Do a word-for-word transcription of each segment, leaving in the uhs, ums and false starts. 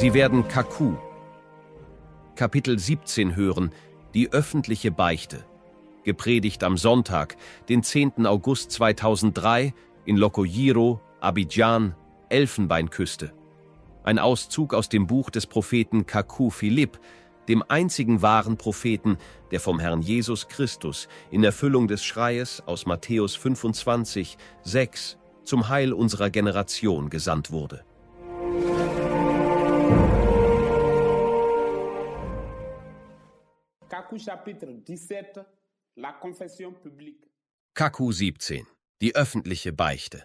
Sie werden Kaku, Kapitel siebzehn hören, die öffentliche Beichte. Gepredigt am Sonntag, den zehnten August zweitausenddrei, in Lokoyiro, Abidjan, Elfenbeinküste. Ein Auszug aus dem Buch des Propheten Kaku Philipp, dem einzigen wahren Propheten, der vom Herrn Jesus Christus in Erfüllung des Schreies aus Matthäus fünfundzwanzig, sechs zum Heil unserer Generation gesandt wurde. Kaku siebzehn, die öffentliche Beichte.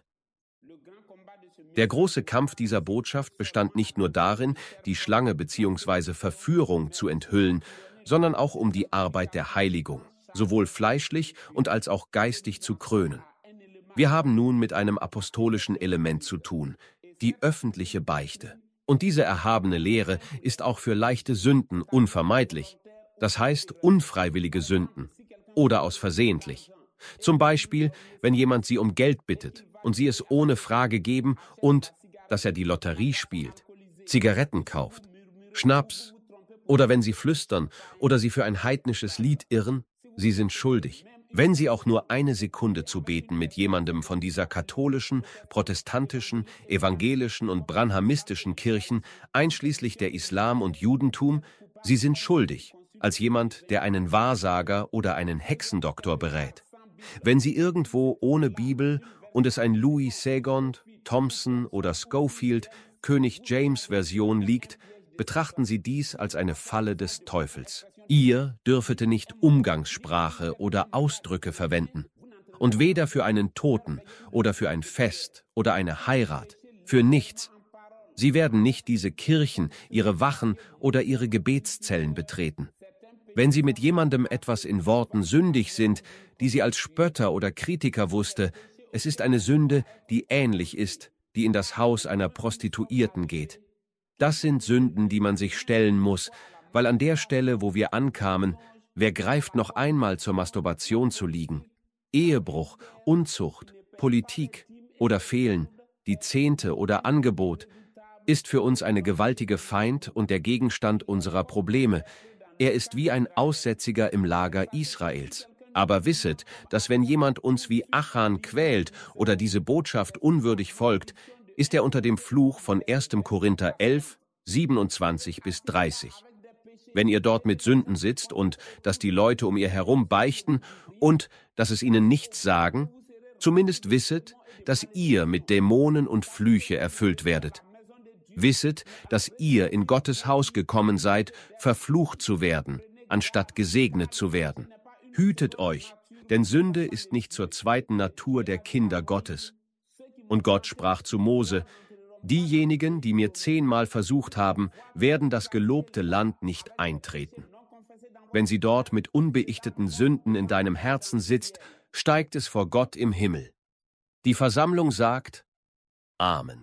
Der große Kampf dieser Botschaft bestand nicht nur darin, die Schlange bzw. Verführung zu enthüllen, sondern auch um die Arbeit der Heiligung, sowohl fleischlich und als auch geistig zu krönen. Wir haben nun mit einem apostolischen Element zu tun, die öffentliche Beichte. Und diese erhabene Lehre ist auch für leichte Sünden unvermeidlich, das heißt unfreiwillige Sünden oder aus versehentlich. Zum Beispiel, wenn jemand sie um Geld bittet und sie es ohne Frage geben und, dass er die Lotterie spielt, Zigaretten kauft, Schnaps oder wenn sie flüstern oder sie für ein heidnisches Lied irren, sie sind schuldig. Wenn sie auch nur eine Sekunde zu beten mit jemandem von dieser katholischen, protestantischen, evangelischen und branhamistischen Kirchen, einschließlich der Islam und Judentum, sie sind schuldig, als jemand, der einen Wahrsager oder einen Hexendoktor berät. Wenn sie irgendwo ohne Bibel und es ein Louis Segond, Thompson oder Scofield König James Version liegt, betrachten sie dies als eine Falle des Teufels. Ihr dürfete nicht Umgangssprache oder Ausdrücke verwenden. Und weder für einen Toten oder für ein Fest oder eine Heirat, für nichts. Sie werden nicht diese Kirchen, ihre Wachen oder ihre Gebetszellen betreten. Wenn sie mit jemandem etwas in Worten sündig sind, die sie als Spötter oder Kritiker wusste, es ist eine Sünde, die ähnlich ist, die in das Haus einer Prostituierten geht. Das sind Sünden, die man sich stellen muss, weil an der Stelle, wo wir ankamen, wer greift noch einmal zur Masturbation zu liegen? Ehebruch, Unzucht, Politik oder Fehlen, die Zehnte oder Angebot, ist für uns eine gewaltige Feind und der Gegenstand unserer Probleme. Er ist wie ein Aussätziger im Lager Israels. Aber wisset, dass wenn jemand uns wie Achan quält oder diese Botschaft unwürdig folgt, ist er unter dem Fluch von ersten Korinther elf, siebenundzwanzig bis dreißig. Wenn ihr dort mit Sünden sitzt und dass die Leute um ihr herum beichten und dass es ihnen nichts sagen, zumindest wisset, dass ihr mit Dämonen und Flüche erfüllt werdet. Wisset, dass ihr in Gottes Haus gekommen seid, verflucht zu werden, anstatt gesegnet zu werden. Hütet euch, denn Sünde ist nicht zur zweiten Natur der Kinder Gottes. Und Gott sprach zu Mose: Diejenigen, die mir zehnmal versucht haben, werden das gelobte Land nicht eintreten. Wenn sie dort mit unbeichteten Sünden in deinem Herzen sitzt, steigt es vor Gott im Himmel. Die Versammlung sagt: Amen.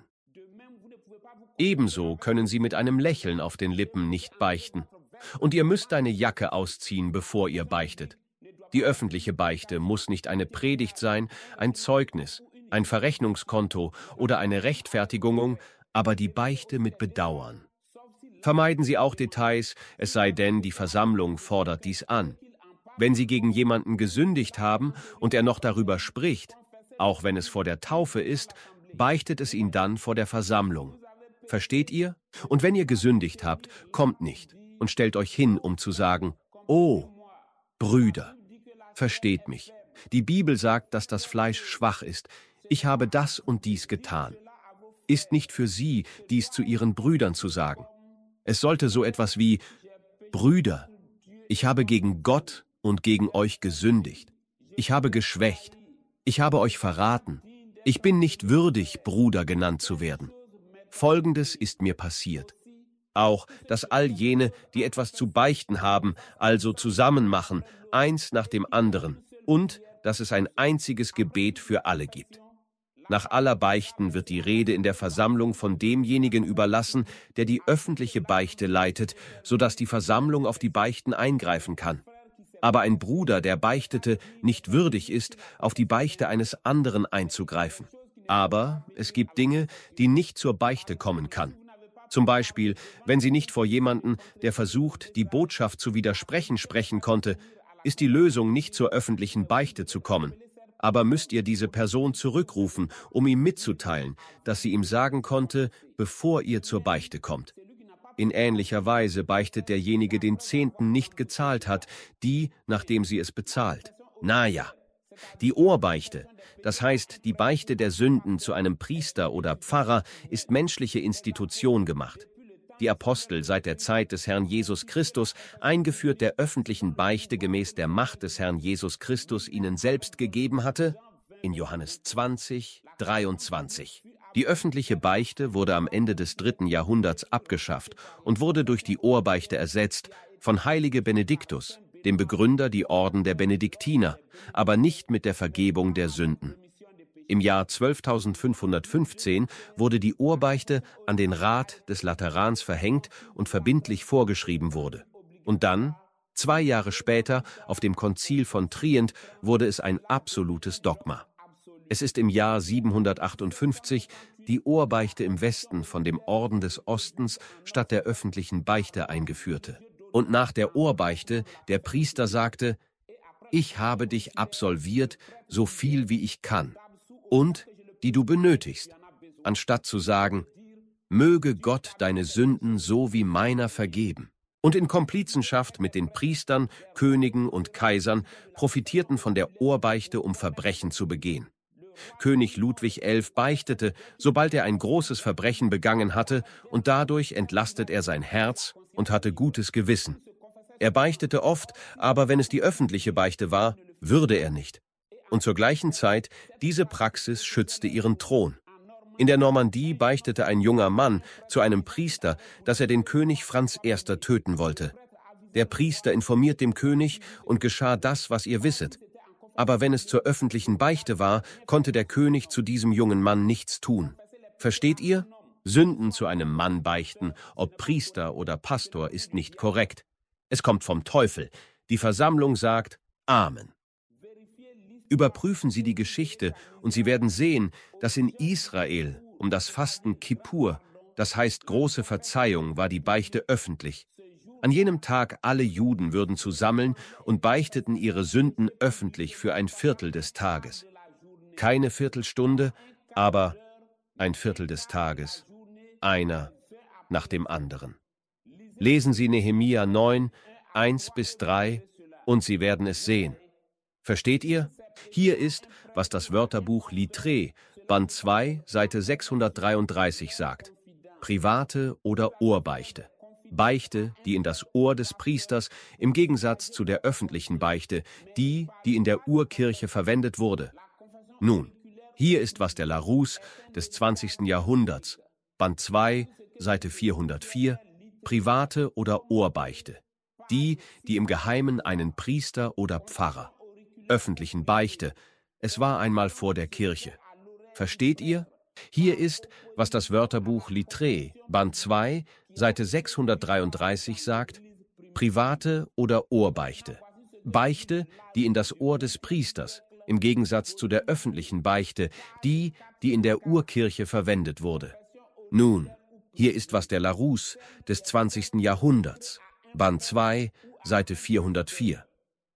Ebenso können sie mit einem Lächeln auf den Lippen nicht beichten. Und ihr müsst deine Jacke ausziehen, bevor ihr beichtet. Die öffentliche Beichte muss nicht eine Predigt sein, ein Zeugnis, ein Verrechnungskonto oder eine Rechtfertigung, aber die Beichte mit Bedauern. Vermeiden Sie auch Details, es sei denn, die Versammlung fordert dies an. Wenn Sie gegen jemanden gesündigt haben und er noch darüber spricht, auch wenn es vor der Taufe ist, beichtet es ihn dann vor der Versammlung. Versteht ihr? Und wenn ihr gesündigt habt, kommt nicht und stellt euch hin, um zu sagen: Oh, Brüder, versteht mich. Die Bibel sagt, dass das Fleisch schwach ist. Ich habe das und dies getan. Ist nicht für sie, dies zu ihren Brüdern zu sagen. Es sollte so etwas wie: Brüder, ich habe gegen Gott und gegen euch gesündigt. Ich habe geschwächt. Ich habe euch verraten. Ich bin nicht würdig, Bruder genannt zu werden. Folgendes ist mir passiert. Auch, dass all jene, die etwas zu beichten haben, also zusammen machen, eins nach dem anderen, und dass es ein einziges Gebet für alle gibt. Nach aller Beichten wird die Rede in der Versammlung von demjenigen überlassen, der die öffentliche Beichte leitet, sodass die Versammlung auf die Beichten eingreifen kann. Aber ein Bruder, der beichtete, nicht würdig ist, auf die Beichte eines anderen einzugreifen. Aber es gibt Dinge, die nicht zur Beichte kommen kann. Zum Beispiel, wenn Sie nicht vor jemanden, der versucht, die Botschaft zu widersprechen, sprechen konnte, ist die Lösung, nicht zur öffentlichen Beichte zu kommen. Aber müsst ihr diese Person zurückrufen, um ihm mitzuteilen, dass sie ihm sagen konnte, bevor ihr zur Beichte kommt. In ähnlicher Weise beichtet derjenige den Zehnten nicht gezahlt hat, die, nachdem sie es bezahlt. Na ja. Die Ohrbeichte, das heißt die Beichte der Sünden zu einem Priester oder Pfarrer, ist menschliche Institution gemacht. Die Apostel seit der Zeit des Herrn Jesus Christus, eingeführt der öffentlichen Beichte gemäß der Macht des Herrn Jesus Christus ihnen selbst gegeben hatte, in Johannes zwanzig, dreiundzwanzig. Die öffentliche Beichte wurde am Ende des dritten Jahrhunderts abgeschafft und wurde durch die Ohrbeichte ersetzt von Heilige Benediktus, dem Begründer die Orden der Benediktiner, aber nicht mit der Vergebung der Sünden. Im Jahr zwölftausendfünfhundertfünfzehn wurde die Ohrbeichte an den Rat des Laterans verhängt und verbindlich vorgeschrieben wurde. Und dann, zwei Jahre später, auf dem Konzil von Trient, wurde es ein absolutes Dogma. Es ist im Jahr siebenhundertachtundfünfzig die Ohrbeichte im Westen von dem Orden des Ostens statt der öffentlichen Beichte eingeführte. Und nach der Ohrbeichte der Priester sagte: Ich habe dich absolviert, so viel wie ich kann, und die du benötigst, anstatt zu sagen: Möge Gott deine Sünden so wie meiner vergeben. Und in Komplizenschaft mit den Priestern, Königen und Kaisern profitierten von der Ohrbeichte, um Verbrechen zu begehen. König Ludwig der Elfte beichtete, sobald er ein großes Verbrechen begangen hatte, und dadurch entlastet er sein Herz und hatte gutes Gewissen. Er beichtete oft, aber wenn es die öffentliche Beichte war, würde er nicht. Und zur gleichen Zeit, diese Praxis schützte ihren Thron. In der Normandie beichtete ein junger Mann zu einem Priester, dass er den König Franz Erster töten wollte. Der Priester informiert dem König, und geschah das, was ihr wisset. Aber wenn es zur öffentlichen Beichte war, konnte der König zu diesem jungen Mann nichts tun. Versteht ihr? Sünden zu einem Mann beichten, ob Priester oder Pastor, ist nicht korrekt. Es kommt vom Teufel. Die Versammlung sagt Amen. Überprüfen Sie die Geschichte, und Sie werden sehen, dass in Israel um das Fasten Kippur, das heißt große Verzeihung, war die Beichte öffentlich. An jenem Tag alle Juden würden zusammen und beichteten ihre Sünden öffentlich für ein Viertel des Tages. Keine Viertelstunde, aber ein Viertel des Tages, einer nach dem anderen. Lesen Sie Nehemia neun, eins bis drei, und Sie werden es sehen. Versteht ihr? Hier ist, was das Wörterbuch Littré, Band zwei, Seite sechshundertdreiunddreißig sagt. Private oder Ohrbeichte. Beichte, die in das Ohr des Priesters, im Gegensatz zu der öffentlichen Beichte, die, die in der Urkirche verwendet wurde. Nun, hier ist, was der Larousse des zwanzigsten Jahrhunderts, Band zwei, Seite vierhundertvier, Private oder Ohrbeichte. Die, die im Geheimen einen Priester oder Pfarrer. Öffentlichen Beichte. Es war einmal vor der Kirche. Versteht ihr? Hier ist, was das Wörterbuch Littré, Band zwei, Seite sechshundertdreiunddreißig sagt: Private oder Ohrbeichte. Beichte, die in das Ohr des Priesters, im Gegensatz zu der öffentlichen Beichte, die, die in der Urkirche verwendet wurde. Nun, hier ist, was der Larousse des zwanzigsten Jahrhunderts, Band zwei, Seite vierhundertvier.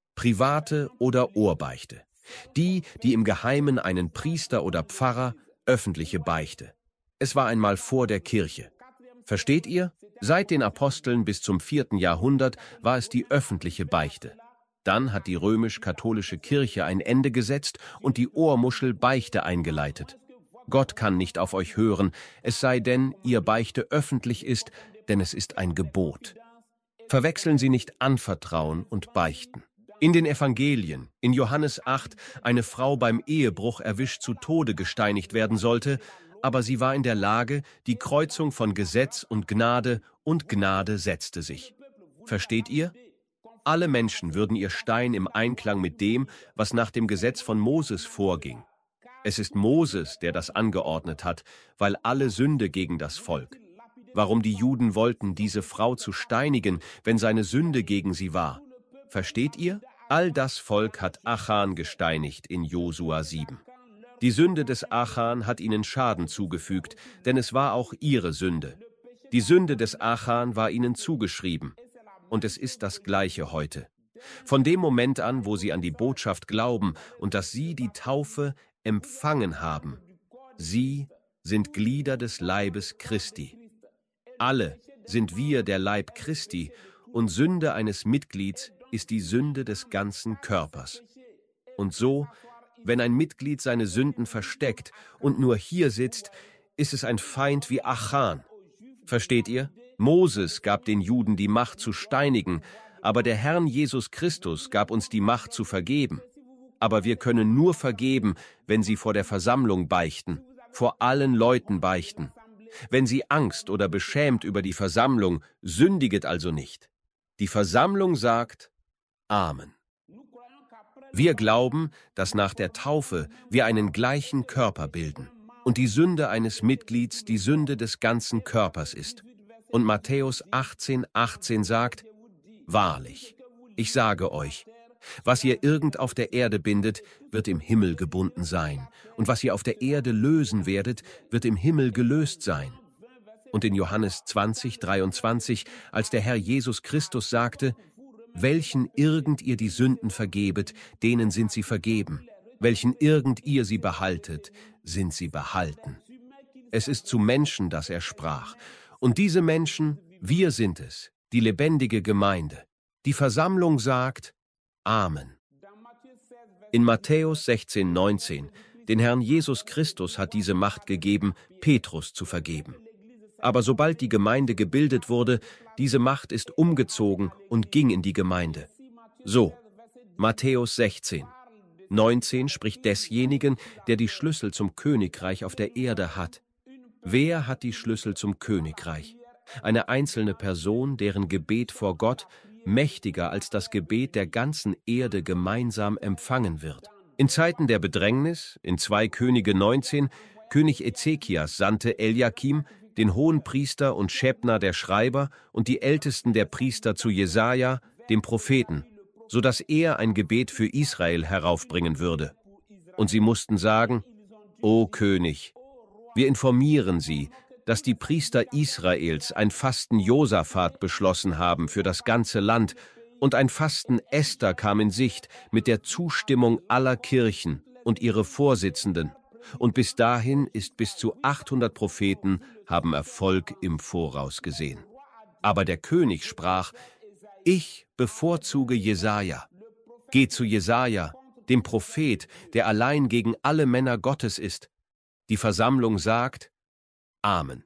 Private oder Ohrbeichte. Die, die im Geheimen einen Priester oder Pfarrer, öffentliche Beichte. Es war einmal vor der Kirche. Versteht ihr? Seit den Aposteln bis zum vierten Jahrhundert war es die öffentliche Beichte. Dann hat die römisch-katholische Kirche ein Ende gesetzt und die Ohrmuschel Beichte eingeleitet. Gott kann nicht auf euch hören, es sei denn, ihr Beichte öffentlich ist, denn es ist ein Gebot. Verwechseln Sie nicht Anvertrauen und Beichten. In den Evangelien, in Johannes acht, eine Frau beim Ehebruch erwischt zu Tode gesteinigt werden sollte, aber sie war in der Lage, die Kreuzung von Gesetz und Gnade, und Gnade setzte sich. Versteht ihr? Alle Menschen würden ihr Stein im Einklang mit dem, was nach dem Gesetz von Moses vorging. Es ist Moses, der das angeordnet hat, weil alle Sünde gegen das Volk. Warum die Juden wollten, diese Frau zu steinigen, wenn seine Sünde gegen sie war? Versteht ihr? All das Volk hat Achan gesteinigt in Josua sieben. Die Sünde des Achan hat ihnen Schaden zugefügt, denn es war auch ihre Sünde. Die Sünde des Achan war ihnen zugeschrieben. Und es ist das Gleiche heute. Von dem Moment an, wo sie an die Botschaft glauben und dass sie die Taufe empfangen haben, sie sind Glieder des Leibes Christi. Alle sind wir der Leib Christi, und Sünde eines Mitglieds ist die Sünde des ganzen Körpers. Und so, wenn ein Mitglied seine Sünden versteckt und nur hier sitzt, ist es ein Feind wie Achan. Versteht ihr? Moses gab den Juden die Macht zu steinigen, aber der Herr Jesus Christus gab uns die Macht zu vergeben. Aber wir können nur vergeben, wenn sie vor der Versammlung beichten, vor allen Leuten beichten. Wenn sie Angst oder beschämt über die Versammlung, sündiget also nicht. Die Versammlung sagt Amen. Wir glauben, dass nach der Taufe wir einen gleichen Körper bilden und die Sünde eines Mitglieds die Sünde des ganzen Körpers ist. Und Matthäus achtzehn, achtzehn sagt, wahrlich, ich sage euch, was ihr irgend auf der Erde bindet, wird im Himmel gebunden sein, und was ihr auf der Erde lösen werdet, wird im Himmel gelöst sein. Und in Johannes zwanzig, dreiundzwanzig, als der Herr Jesus Christus sagte, welchen irgend ihr die Sünden vergebet, denen sind sie vergeben. Welchen irgend ihr sie behaltet, sind sie behalten. Es ist zu Menschen, dass er sprach. Und diese Menschen, wir sind es, die lebendige Gemeinde. Die Versammlung sagt Amen. In Matthäus sechzehn, neunzehn, den Herrn Jesus Christus hat diese Macht gegeben, Petrus zu vergeben. Aber sobald die Gemeinde gebildet wurde, diese Macht ist umgezogen und ging in die Gemeinde. So, Matthäus sechzehn, neunzehn spricht desjenigen, der die Schlüssel zum Königreich auf der Erde hat. Wer hat die Schlüssel zum Königreich? Eine einzelne Person, deren Gebet vor Gott mächtiger als das Gebet der ganzen Erde gemeinsam empfangen wird. In Zeiten der Bedrängnis, in zwei Könige neunzehn, König Ezekias sandte Eliakim, den Hohenpriester und Schebna der Schreiber und die Ältesten der Priester zu Jesaja, dem Propheten, so dass er ein Gebet für Israel heraufbringen würde. Und sie mussten sagen, O König, wir informieren Sie, dass die Priester Israels ein Fasten Josaphat beschlossen haben für das ganze Land und ein Fasten Esther kam in Sicht mit der Zustimmung aller Kirchen und ihre Vorsitzenden. Und bis dahin ist bis zu achthundert Propheten haben Erfolg im Voraus gesehen. Aber der König sprach, ich bevorzuge Jesaja. Geh zu Jesaja, dem Prophet, der allein gegen alle Männer Gottes ist. Die Versammlung sagt, Amen.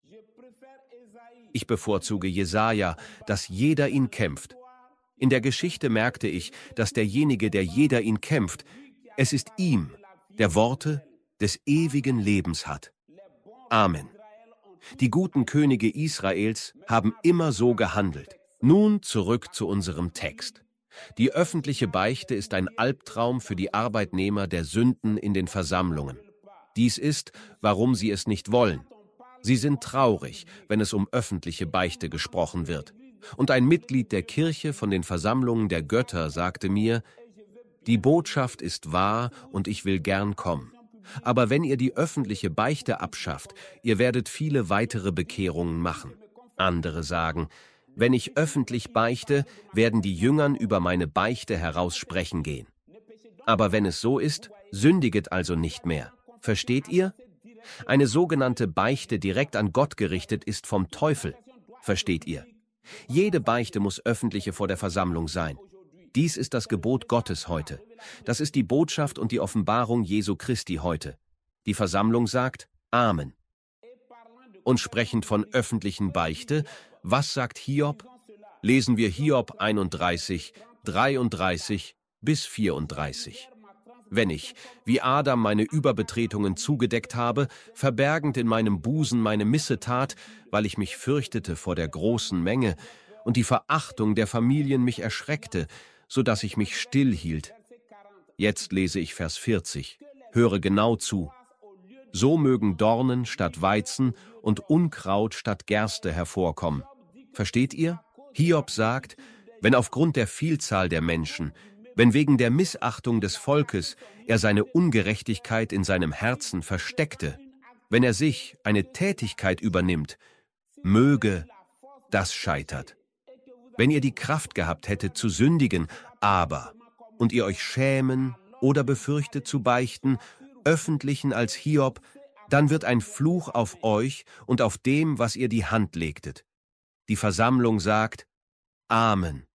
Ich bevorzuge Jesaja, dass jeder ihn kämpft. In der Geschichte merkte ich, dass derjenige, der jeder ihn kämpft, es ist ihm, der Worte des ewigen Lebens hat. Amen. Die guten Könige Israels haben immer so gehandelt. Nun zurück zu unserem Text. Die öffentliche Beichte ist ein Albtraum für die Arbeitnehmer der Sünden in den Versammlungen. Dies ist, warum sie es nicht wollen. Sie sind traurig, wenn es um öffentliche Beichte gesprochen wird. Und ein Mitglied der Kirche von den Versammlungen der Götter sagte mir, die Botschaft ist wahr und ich will gern kommen. Aber wenn ihr die öffentliche Beichte abschafft, ihr werdet viele weitere Bekehrungen machen. Andere sagen, wenn ich öffentlich beichte, werden die Jüngern über meine Beichte heraus sprechen gehen. Aber wenn es so ist, sündiget also nicht mehr. Versteht ihr? Eine sogenannte Beichte direkt an Gott gerichtet ist vom Teufel. Versteht ihr? Jede Beichte muss öffentliche vor der Versammlung sein. Dies ist das Gebot Gottes heute. Das ist die Botschaft und die Offenbarung Jesu Christi heute. Die Versammlung sagt Amen. Und sprechend von öffentlichen Beichte, was sagt Hiob? Lesen wir Hiob einunddreißig, dreiunddreißig bis vierunddreißig. Wenn ich, wie Adam, meine Überbetretungen zugedeckt habe, verbergend in meinem Busen meine Missetat, weil ich mich fürchtete vor der großen Menge, und die Verachtung der Familien mich erschreckte, so dass ich mich stillhielt. Jetzt lese ich Vers vierzig. Höre genau zu. So mögen Dornen statt Weizen und Unkraut statt Gerste hervorkommen. Versteht ihr? Hiob sagt, wenn aufgrund der Vielzahl der Menschen, wenn wegen der Missachtung des Volkes er seine Ungerechtigkeit in seinem Herzen versteckte, wenn er sich eine Tätigkeit übernimmt, Möge das scheitert. Wenn ihr die Kraft gehabt hättet zu sündigen, aber, und ihr euch schämen oder befürchtet zu beichten, öffentlichen als Hiob, dann wird ein Fluch auf euch und auf dem, was ihr die Hand legtet. Die Versammlung sagt Amen.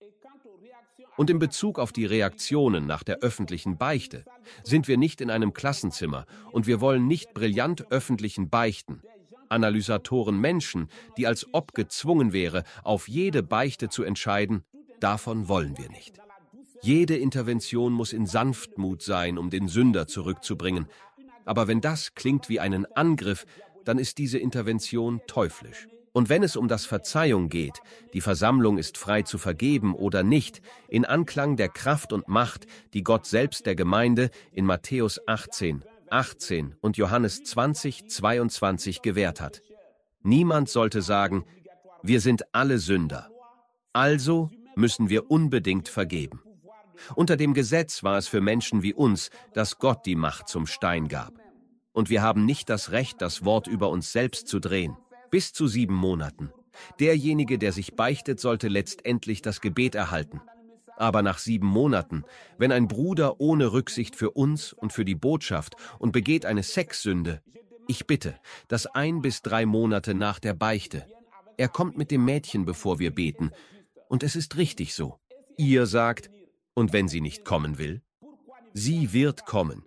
Und in Bezug auf die Reaktionen nach der öffentlichen Beichte sind wir nicht in einem Klassenzimmer und wir wollen nicht brillant öffentlichen beichten. Analysatoren Menschen, die als ob gezwungen wäre, auf jede Beichte zu entscheiden, davon wollen wir nicht. Jede Intervention muss in Sanftmut sein, um den Sünder zurückzubringen. Aber wenn das klingt wie einen Angriff, dann ist diese Intervention teuflisch. Und wenn es um das Verzeihung geht, die Versammlung ist frei zu vergeben oder nicht, in Anklang der Kraft und Macht, die Gott selbst der Gemeinde in Matthäus achtzehn, achtzehn und Johannes zwanzig, zweiundzwanzig gewährt hat. Niemand sollte sagen, wir sind alle Sünder. Also müssen wir unbedingt vergeben. Unter dem Gesetz war es für Menschen wie uns, dass Gott die Macht zum Stein gab. Und wir haben nicht das Recht, das Wort über uns selbst zu drehen. Bis zu sieben Monaten. Derjenige, der sich beichtet, sollte letztendlich das Gebet erhalten. Aber nach sieben Monaten, wenn ein Bruder ohne Rücksicht für uns und für die Botschaft und begeht eine Sexsünde, ich bitte, dass ein bis drei Monate nach der Beichte, er kommt mit dem Mädchen, bevor wir beten, und es ist richtig so. Ihr sagt, und wenn sie nicht kommen will? Sie wird kommen.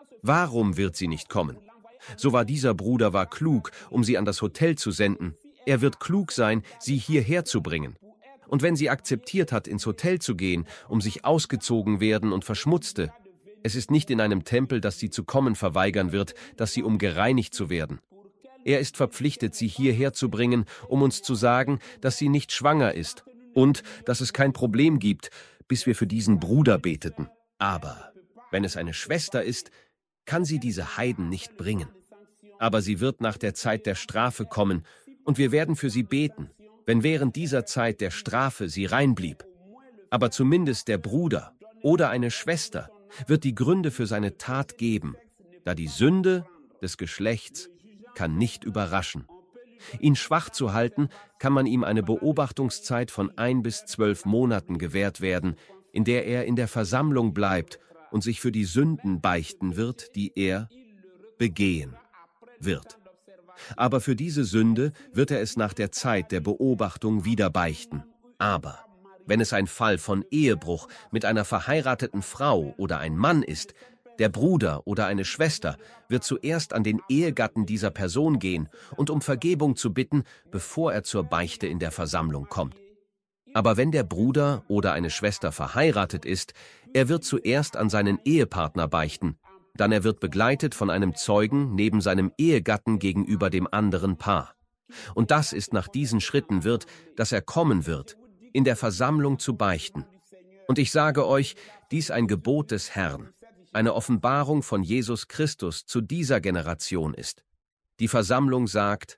Warum wird sie nicht kommen? So war dieser Bruder war klug, um sie an das Hotel zu senden. Er wird klug sein, sie hierher zu bringen. Und wenn sie akzeptiert hat, ins Hotel zu gehen, um sich ausgezogen werden und verschmutzte, es ist nicht in einem Tempel, dass sie zu kommen verweigern wird, dass sie um gereinigt zu werden. Er ist verpflichtet, sie hierher zu bringen, um uns zu sagen, dass sie nicht schwanger ist und dass es kein Problem gibt, bis wir für diesen Bruder beteten. Aber wenn es eine Schwester ist, kann sie diese Heiden nicht bringen. Aber sie wird nach der Zeit der Strafe kommen, und wir werden für sie beten, wenn während dieser Zeit der Strafe sie rein blieb. Aber zumindest der Bruder oder eine Schwester wird die Gründe für seine Tat geben, da die Sünde des Geschlechts kann nicht überraschen. Ihn schwach zu halten, kann man ihm eine Beobachtungszeit von ein bis zwölf Monaten gewährt werden, in der er in der Versammlung bleibt und sich für die Sünden beichten wird, die er begehen wird. Aber für diese Sünde wird er es nach der Zeit der Beobachtung wieder beichten. Aber wenn es ein Fall von Ehebruch mit einer verheirateten Frau oder ein Mann ist, der Bruder oder eine Schwester wird zuerst an den Ehegatten dieser Person gehen und um Vergebung zu bitten, bevor er zur Beichte in der Versammlung kommt. Aber wenn der Bruder oder eine Schwester verheiratet ist, er wird zuerst an seinen Ehepartner beichten, dann er wird begleitet von einem Zeugen neben seinem Ehegatten gegenüber dem anderen Paar. Und das ist nach diesen Schritten wird, dass er kommen wird, in der Versammlung zu beichten. Und ich sage euch, dies ein Gebot des Herrn, eine Offenbarung von Jesus Christus zu dieser Generation ist. Die Versammlung sagt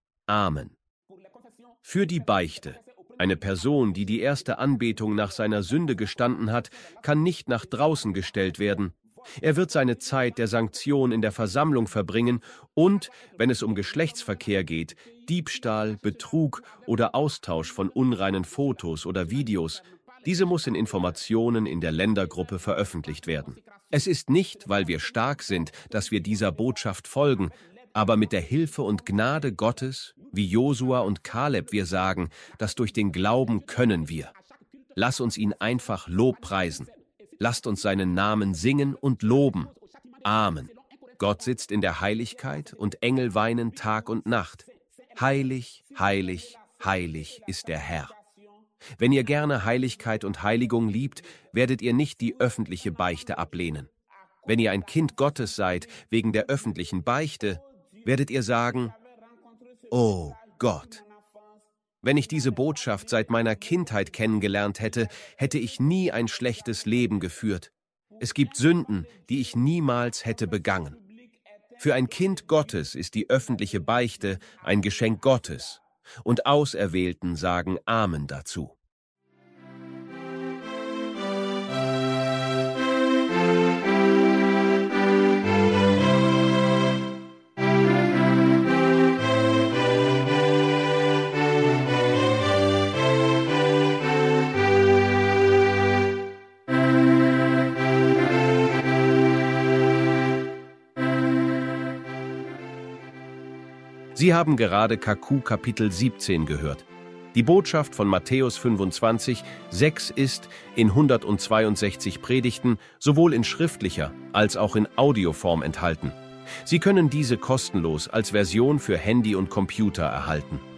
Amen. Für die Beichte. Eine Person, die die erste Anbetung nach seiner Sünde gestanden hat, kann nicht nach draußen gestellt werden. Er wird seine Zeit der Sanktion in der Versammlung verbringen und, wenn es um Geschlechtsverkehr geht, Diebstahl, Betrug oder Austausch von unreinen Fotos oder Videos, diese muss in Informationen in der Ländergruppe veröffentlicht werden. Es ist nicht, weil wir stark sind, dass wir dieser Botschaft folgen, aber mit der Hilfe und Gnade Gottes, wie Josua und Kaleb wir sagen, dass durch den Glauben können wir. Lass uns ihn einfach lobpreisen. Lasst uns seinen Namen singen und loben. Amen. Gott sitzt in der Heiligkeit und Engel weinen Tag und Nacht. Heilig, heilig, heilig ist der Herr. Wenn ihr gerne Heiligkeit und Heiligung liebt, werdet ihr nicht die öffentliche Beichte ablehnen. Wenn ihr ein Kind Gottes seid, wegen der öffentlichen Beichte, werdet ihr sagen, oh Gott. Wenn ich diese Botschaft seit meiner Kindheit kennengelernt hätte, hätte ich nie ein schlechtes Leben geführt. Es gibt Sünden, die ich niemals hätte begangen. Für ein Kind Gottes ist die öffentliche Beichte ein Geschenk Gottes, und Auserwählten sagen Amen dazu. Sie haben gerade K Q Kapitel siebzehn gehört. Die Botschaft von Matthäus fünfundzwanzig, sechs ist in hundertzweiundsechzig Predigten sowohl in schriftlicher als auch in Audioform enthalten. Sie können diese kostenlos als Version für Handy und Computer erhalten.